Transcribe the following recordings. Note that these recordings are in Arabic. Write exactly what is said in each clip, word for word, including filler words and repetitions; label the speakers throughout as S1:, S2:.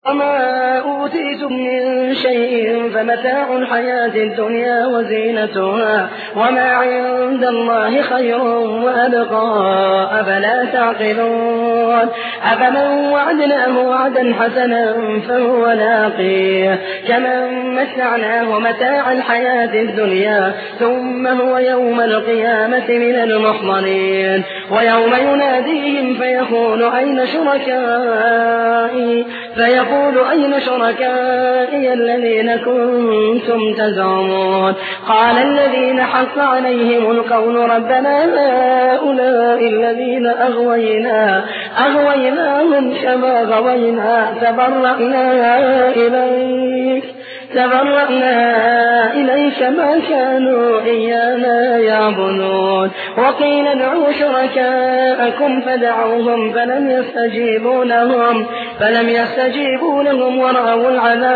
S1: وما أوتيتم من شيء فمتاع الحياة الدنيا وزينتها وما عند الله خير وأبقى أفلا تعقلون أفمن وعدناه وعدا حسنا فهو لاقيه كمن متعناه متاع الحياة الدنيا ثم هو يوم القيامة من المحضرين ويوم يناديهم فيقول أين شركائي فيقول أين شركائي الذين كنتم تزعمون قال الذين حق عليهم القول ربنا هؤلاء الذين أغوينا أغويناهم كما غوينا تبرأنا إليك تبرأنا إليك ما كانوا إيانا يعبدون وقيل ادعوا شركاءكم فدعوهم فلم يستجيبوا لهم فلم يستجيبوا لهم ورأوا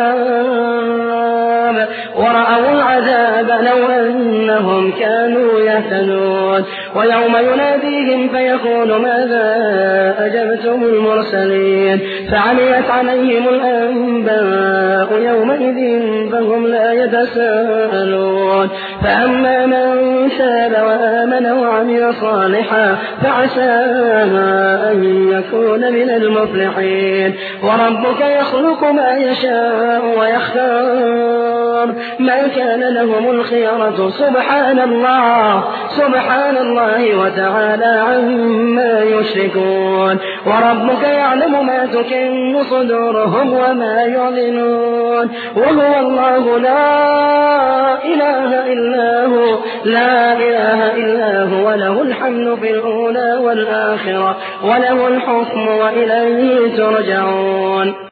S1: العذاب ورأوا العذاب لو أنهم كانوا يهتدون ويوم يناديهم فيقول ماذا أجبتم المرسلين فعميت عليهم الأنباء يومئذ فهم لا يتساءلون فأما من تاب وآمن وعمل صالحا فعسى أن يكون من المفلحين وربك يخلق ما يشاء ويختار ما كان لهم الخيرة سبحان الله سبحان الله وتعالى عما يشركون وربك يعلم ما تكن صدورهم وما يعلنون وهو الله لا إله إلا هو لا إله إلا هو له الحمد في الأولى والآخرة وله الحكم وإليه ترجعون.